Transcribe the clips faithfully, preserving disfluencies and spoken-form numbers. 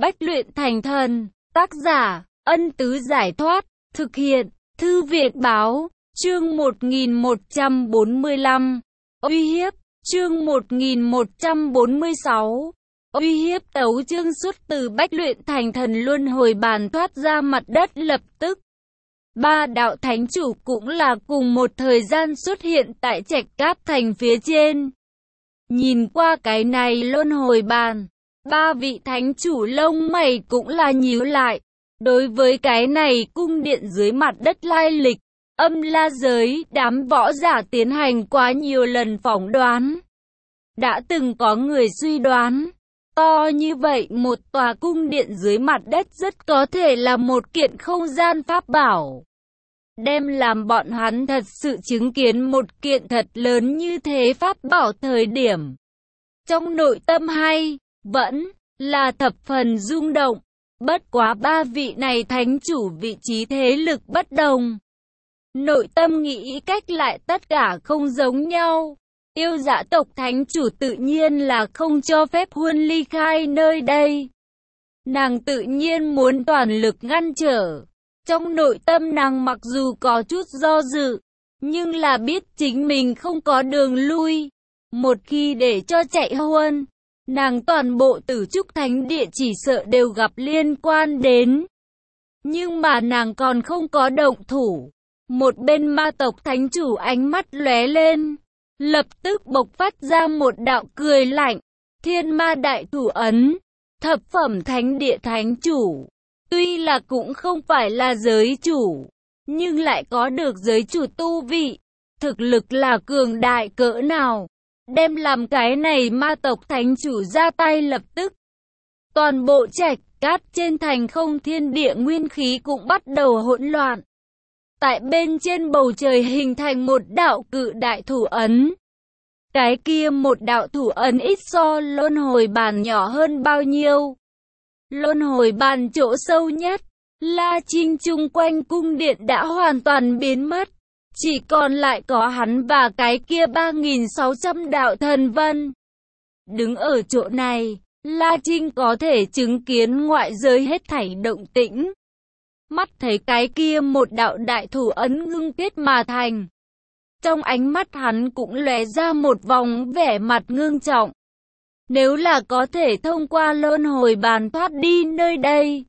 Bách luyện thành thần. Tác giả, Ân Tứ Giải Thoát. Thực hiện, Thư viện Báo. Chương một nghìn một trăm bốn mươi lăm. Uy hiếp. Chương một nghìn một trăm bốn mươi sáu. Uy hiếp. Tấu chương xuất từ Bách luyện thành thần luân hồi bàn thoát ra mặt đất lập tức. Ba đạo thánh chủ cũng là cùng một thời gian xuất hiện tại Trạch Cáp Thành phía trên. Nhìn qua cái này luân hồi bàn, ba vị thánh chủ lông mày cũng là nhíu lại. Đối với cái này cung điện dưới mặt đất lai lịch, âm la giới, đám võ giả tiến hành quá nhiều lần phỏng đoán. Đã từng có người suy đoán, to như vậy một tòa cung điện dưới mặt đất rất có thể là một kiện không gian pháp bảo. Đem làm bọn hắn thật sự chứng kiến một kiện thật lớn như thế pháp bảo thời điểm. Trong nội tâm hay, vẫn là thập phần rung động. Bất quá ba vị này thánh chủ vị trí thế lực bất đồng. Nội tâm nghĩ cách lại tất cả không giống nhau. Yêu dã tộc thánh chủ tự nhiên là không cho phép Huân ly khai nơi đây. Nàng tự nhiên muốn toàn lực ngăn trở. Trong nội tâm nàng mặc dù có chút do dự, nhưng là biết chính mình không có đường lui. Một khi để cho chạy Huân, nàng toàn bộ Tử Trúc Thánh Địa chỉ sợ đều gặp liên quan đến. Nhưng mà nàng còn không có động thủ. Một bên ma tộc thánh chủ ánh mắt lóe lên, lập tức bộc phát ra một đạo cười lạnh. Thiên ma đại thủ ấn, thập phẩm thánh địa thánh chủ. Tuy là cũng không phải là giới chủ, nhưng lại có được giới chủ tu vị. Thực lực là cường đại cỡ nào. Đem làm cái này ma tộc thánh chủ ra tay lập tức. Toàn bộ Trạch Cát trên thành không thiên địa nguyên khí cũng bắt đầu hỗn loạn. Tại bên trên bầu trời hình thành một đạo cự đại thủ ấn. Cái kia một đạo thủ ấn ít so luân hồi bàn nhỏ hơn bao nhiêu. Luân hồi bàn chỗ sâu nhất, La Trinh chung quanh cung điện đã hoàn toàn biến mất. Chỉ còn lại có hắn và cái kia ba nghìn sáu trăm đạo thần vân. Đứng ở chỗ này, La Trinh có thể chứng kiến ngoại giới hết thảy động tĩnh. Mắt thấy cái kia một đạo đại thủ ấn ngưng kết mà thành. Trong ánh mắt hắn cũng lóe ra một vòng vẻ mặt ngưng trọng. Nếu là có thể thông qua luân hồi bàn thoát đi nơi đây,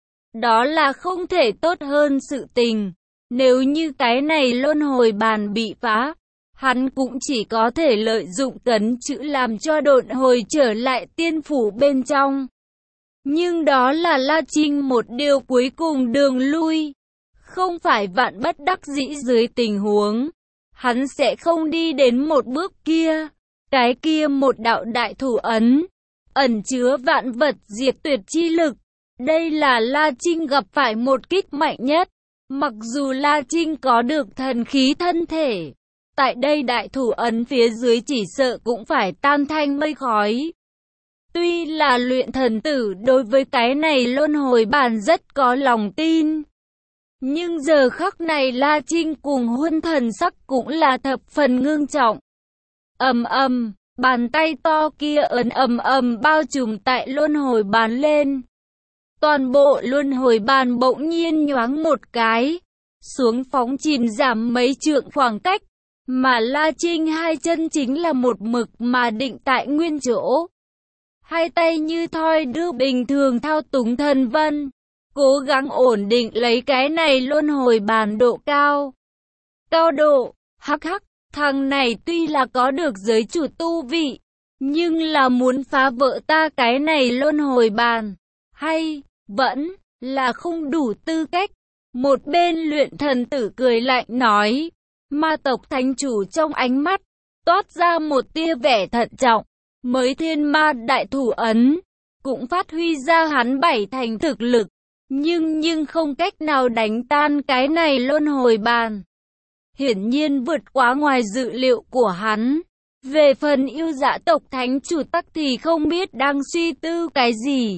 đó là không thể tốt hơn sự tình. Nếu như cái này luân hồi bàn bị phá, hắn cũng chỉ có thể lợi dụng cấn chữ làm cho độn hồi trở lại tiên phủ bên trong. Nhưng đó là La Trinh một điều cuối cùng đường lui. Không phải vạn bất đắc dĩ dưới tình huống, hắn sẽ không đi đến một bước kia. Cái kia một đạo đại thủ ấn, ẩn chứa vạn vật diệt tuyệt chi lực. Đây là La Trinh gặp phải một kích mạnh nhất. Mặc dù La Trinh có được thần khí thân thể, tại đây đại thủ ấn phía dưới chỉ sợ cũng phải tan thành mây khói. Tuy là luyện thần tử đối với cái này luân hồi bàn rất có lòng tin, nhưng giờ khắc này La Trinh cùng Huân thần sắc cũng là thập phần ngưng trọng. Ầm ầm, bàn tay to kia ấn ầm ầm bao trùm tại luân hồi bàn lên. Toàn bộ luân hồi bàn bỗng nhiên nhoáng một cái, xuống phóng chìm giảm mấy trượng khoảng cách, mà La Trinh hai chân chính là một mực mà định tại nguyên chỗ. Hai tay như thoi đưa bình thường thao túng thần vân, cố gắng ổn định lấy cái này luân hồi bàn độ cao. Cao độ, hắc hắc, thằng này tuy là có được giới chủ tu vị, nhưng là muốn phá vỡ ta cái này luân hồi bàn, hay vẫn là không đủ tư cách. Một bên luyện thần tử cười lạnh nói. Ma tộc thánh chủ trong ánh mắt toát ra một tia vẻ thận trọng. Mới thiên ma đại thủ ấn cũng phát huy ra hắn bảy thành thực lực, nhưng nhưng không cách nào đánh tan cái này luân hồi bàn. Hiển nhiên vượt quá ngoài dự liệu của hắn. Về phần yêu dã tộc thánh chủ tắc thì không biết đang suy tư cái gì.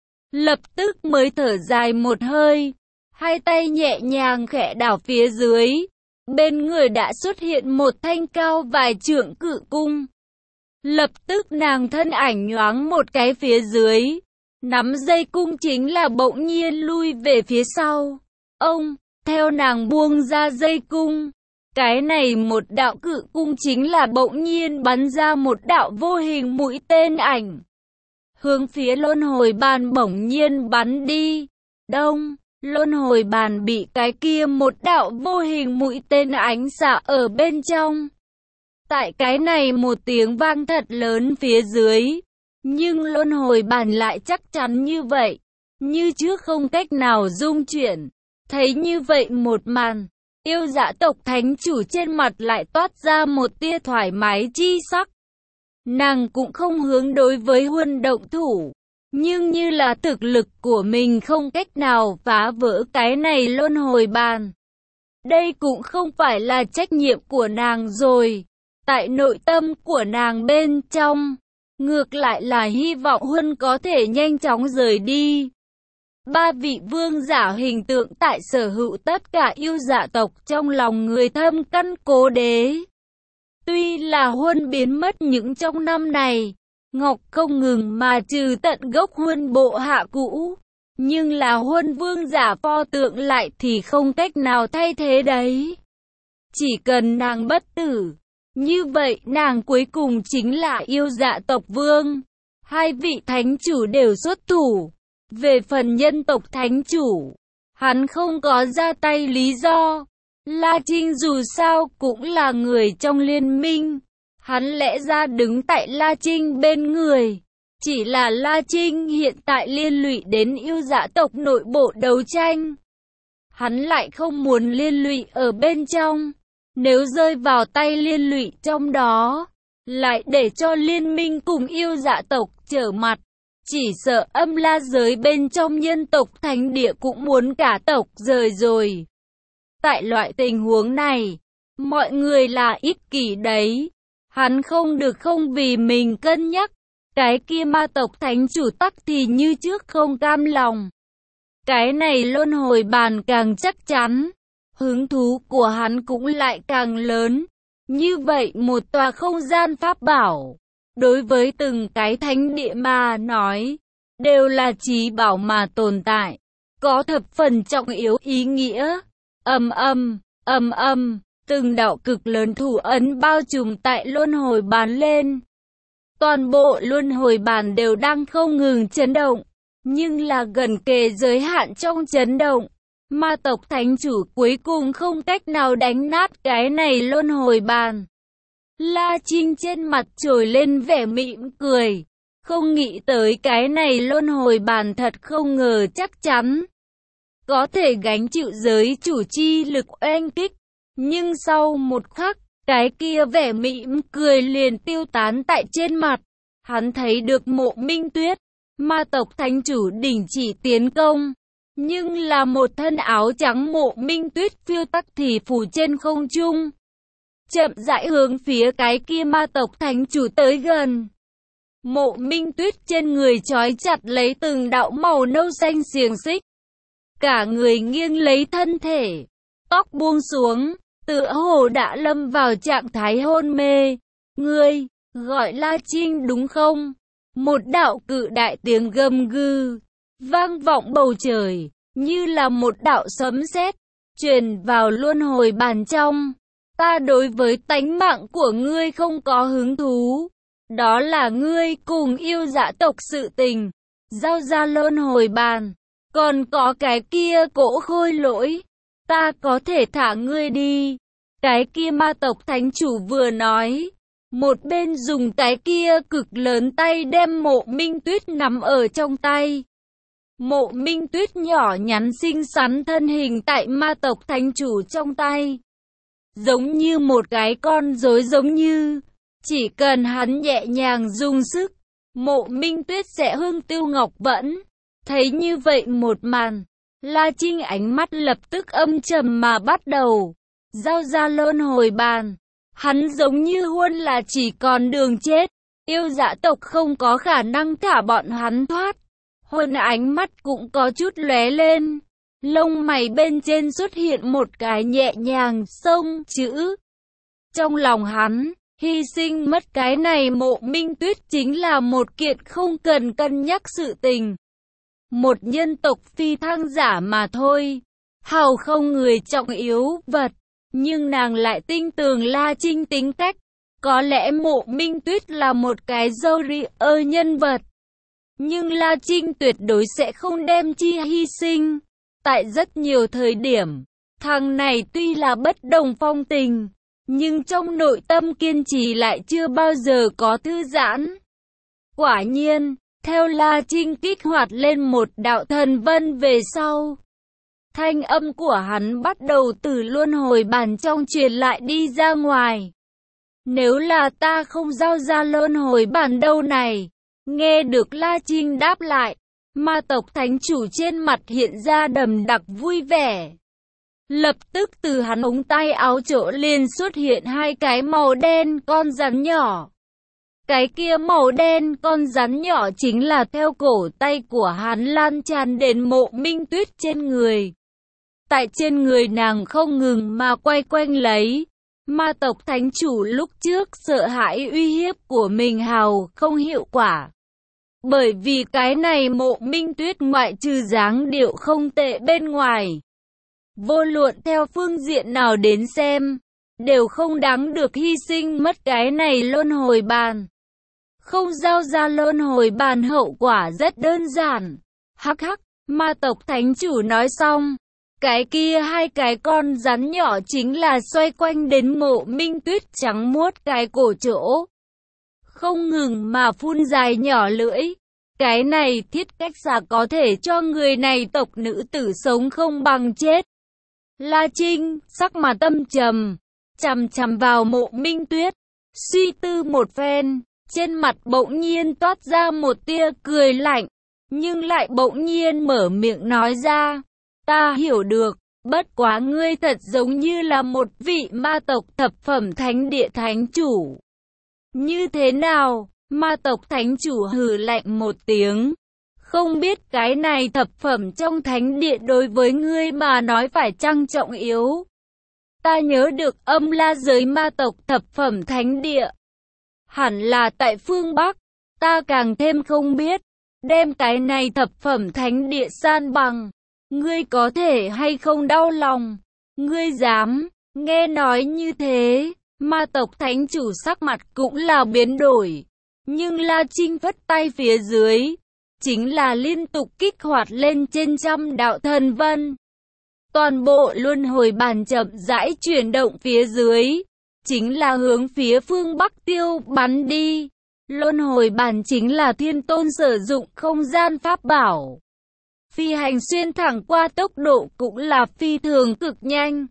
Lập tức mới thở dài một hơi, hai tay nhẹ nhàng khẽ đảo phía dưới. Bên người đã xuất hiện một thanh cao vài trượng cự cung. Lập tức nàng thân ảnh nhoáng một cái phía dưới, Nắm dây cung chính là bỗng nhiên lui về phía sau. Ông, theo nàng buông ra dây cung. Cái này một đạo cự cung chính là bỗng nhiên bắn ra một đạo vô hình mũi tên ảnh. Hướng phía luân hồi bàn bỗng nhiên bắn đi. Đông, luân hồi bàn bị cái kia một đạo vô hình mũi tên ánh xạ ở bên trong. Tại cái này một tiếng vang thật lớn phía dưới. Nhưng luân hồi bàn lại chắc chắn như vậy. Như trước không cách nào dung chuyển. Thấy như vậy một màn. Yêu Dã tộc thánh chủ trên mặt lại toát ra một tia thoải mái chi sắc. Nàng cũng không hướng đối với Huân động thủ. Nhưng như là thực lực của mình không cách nào phá vỡ cái này luân hồi bàn. Đây cũng không phải là trách nhiệm của nàng rồi. Tại nội tâm của nàng bên trong. Ngược lại là hy vọng Huân có thể nhanh chóng rời đi. Ba vị vương giả hình tượng tại sở hữu tất cả yêu dạ tộc trong lòng người thâm căn cố đế. Tuy là Huân biến mất những trong năm này, Ngọc không ngừng mà trừ tận gốc Huân bộ hạ cũ. Nhưng là Huân vương giả pho tượng lại thì không cách nào thay thế đấy. Chỉ cần nàng bất tử, như vậy nàng cuối cùng chính là yêu dạ tộc vương. Hai vị thánh chủ đều xuất thủ. Về phần nhân tộc thánh chủ, hắn không có ra tay lý do. La Trinh dù sao cũng là người trong liên minh. Hắn lẽ ra đứng tại La Trinh bên người. Chỉ là La Trinh hiện tại liên lụy đến yêu dã tộc nội bộ đấu tranh. Hắn lại không muốn liên lụy ở bên trong. Nếu rơi vào tay liên lụy trong đó, lại để cho liên minh cùng yêu dã tộc trở mặt. Chỉ sợ âm la giới bên trong nhân tộc thánh địa cũng muốn cả tộc rời rồi. Tại loại tình huống này, mọi người là ích kỷ đấy. Hắn không được không vì mình cân nhắc. Cái kia ma tộc thánh chủ tắc thì như trước không cam lòng. Cái này luân hồi bàn càng chắc chắn. Hứng thú của hắn cũng lại càng lớn. Như vậy một tòa không gian pháp bảo. Đối với từng cái thánh địa mà nói, đều là trí bảo mà tồn tại, có thập phần trọng yếu ý nghĩa. Ầm ầm, ầm ầm, từng đạo cực lớn thủ ấn bao trùm tại luân hồi bàn lên. Toàn bộ luân hồi bàn đều đang không ngừng chấn động, nhưng là gần kề giới hạn trong chấn động. Ma tộc thánh chủ cuối cùng không cách nào đánh nát cái này luân hồi bàn. La Trinh trên mặt trồi lên vẻ mỉm cười. Không nghĩ tới cái này luân hồi bàn thật không ngờ chắc chắn. Có thể gánh chịu giới chủ chi lực oanh kích. Nhưng sau một khắc, cái kia vẻ mỉm cười liền tiêu tán tại trên mặt. Hắn thấy được Mộ Minh Tuyết, ma tộc thánh chủ đình chỉ tiến công. Nhưng là một thân áo trắng Mộ Minh Tuyết phiêu tắc thì phủ trên không trung. Chậm rãi hướng phía cái kia ma tộc thánh chủ tới gần. Mộ Minh Tuyết trên người trói chặt lấy từng đạo màu nâu xanh xiềng xích. Cả người nghiêng lấy thân thể, tóc buông xuống, tựa hồ đã lâm vào trạng thái hôn mê. Ngươi, gọi La Trinh đúng không? Một đạo cự đại tiếng gầm gừ, vang vọng bầu trời, như là một đạo sấm sét, truyền vào luân hồi bàn trong. Ta đối với tánh mạng của ngươi không có hứng thú. Đó là ngươi cùng yêu dã tộc sự tình. Giao ra luân hồi bàn. Còn có cái kia cỗ khôi lỗi. Ta có thể thả ngươi đi. Cái kia ma tộc thánh chủ vừa nói. Một bên dùng cái kia cực lớn tay đem Mộ Minh Tuyết nắm ở trong tay. Mộ Minh Tuyết nhỏ nhắn xinh xắn thân hình tại ma tộc thánh chủ trong tay. Giống như một cái con rối giống như. Chỉ cần hắn nhẹ nhàng dùng sức, Mộ Minh Tuyết sẽ hương tiêu ngọc vẫn. Thấy như vậy một màn, La Trinh ánh mắt lập tức âm trầm mà bắt đầu. Giao ra luân hồi bàn. Hắn giống như Huân là chỉ còn đường chết. Yêu dã tộc không có khả năng thả bọn hắn thoát. Huân ánh mắt cũng có chút lóe lên. Lông mày bên trên xuất hiện một cái nhẹ nhàng sông chữ. Trong lòng hắn, hy sinh mất cái này Mộ Minh Tuyết chính là một kiện không cần cân nhắc sự tình. một nhân tộc phi thăng giả mà thôi, hầu không người trọng yếu vật, nhưng nàng lại tin tưởng La Trinh tính cách. Có lẽ Mộ Minh Tuyết là một cái dâu ri ơ nhân vật, nhưng La Trinh tuyệt đối sẽ không đem chi hy sinh. Tại rất nhiều thời điểm, thằng này tuy là bất đồng phong tình, nhưng trong nội tâm kiên trì lại chưa bao giờ có thư giãn. Quả nhiên, theo La Trinh kích hoạt lên một đạo thần vân về sau, thanh âm của hắn bắt đầu từ luân hồi bàn trong truyền lại đi ra ngoài. Nếu là ta không giao ra luân hồi bàn đâu này. Nghe được La Trinh đáp lại, ma tộc thánh chủ trên mặt hiện ra đầm đặc vui vẻ. Lập tức từ hắn ống tay áo chỗ liền xuất hiện hai cái màu đen con rắn nhỏ. Cái kia màu đen con rắn nhỏ chính là theo cổ tay của hắn lan tràn đến Mộ Minh Tuyết trên người. Tại trên người nàng không ngừng mà quay quanh lấy. Ma tộc thánh chủ lúc trước sợ hãi uy hiếp của mình hào không hiệu quả. Bởi vì cái này Mộ Minh Tuyết ngoại trừ dáng điệu không tệ bên ngoài, vô luận theo phương diện nào đến xem, đều không đáng được hy sinh mất cái này luân hồi bàn. Không giao ra luân hồi bàn hậu quả rất đơn giản. Hắc hắc, ma tộc thánh chủ nói xong. Cái kia hai cái con rắn nhỏ chính là xoay quanh đến Mộ Minh Tuyết trắng muốt cái cổ chỗ. Không ngừng mà phun dài nhỏ lưỡi. Cái này thiết cách giả có thể cho người này tộc nữ tử sống không bằng chết. La Trinh, sắc mặt tâm trầm, chằm chằm vào Mộ Minh Tuyết, suy tư một phen, trên mặt bỗng nhiên toát ra một tia cười lạnh, nhưng lại bỗng nhiên mở miệng nói ra. Ta hiểu được, bất quá ngươi thật giống như là một vị ma tộc thập phẩm thánh địa thánh chủ. Như thế nào? Ma tộc thánh chủ hừ lạnh một tiếng. Không biết cái này thập phẩm trong thánh địa đối với ngươi mà nói phải chăng trọng yếu? Ta nhớ được âm la giới ma tộc thập phẩm thánh địa. Hẳn là tại phương Bắc, ta càng thêm không biết. Đem cái này thập phẩm thánh địa san bằng. Ngươi có thể hay không đau lòng? Ngươi dám? Nghe nói như thế, ma tộc thánh chủ sắc mặt cũng là biến đổi. Nhưng La Trinh phất tay phía dưới, chính là liên tục kích hoạt lên trên trăm đạo thần vân. Toàn bộ luân hồi bàn chậm rãi chuyển động phía dưới, chính là hướng phía phương Bắc tiêu bắn đi. Luân hồi bàn chính là thiên tôn sử dụng không gian pháp bảo. Phi hành xuyên thẳng qua tốc độ cũng là phi thường cực nhanh.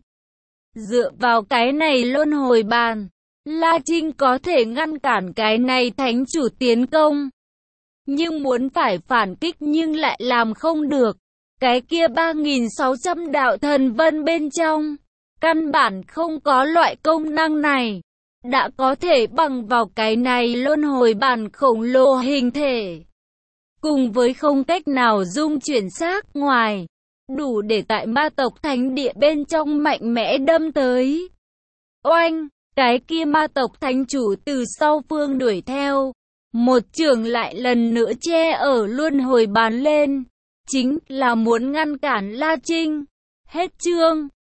Dựa vào cái này luân hồi bàn, La Trinh có thể ngăn cản cái này thánh chủ tiến công. Nhưng muốn phải phản kích nhưng lại làm không được. Cái kia ba nghìn sáu trăm đạo thần vân bên trong, căn bản không có loại công năng này. Đã có thể bằng vào cái này luân hồi bàn khổng lồ hình thể. Cùng với không cách nào dung chuyển xác ngoài, đủ để tại ma tộc thánh địa bên trong mạnh mẽ đâm tới. Oanh! Cái kia ma tộc thánh chủ từ sau phương đuổi theo, một chưởng lại lần nữa che ở luân hồi bàn lên, chính là muốn ngăn cản La Trinh. Hết chương.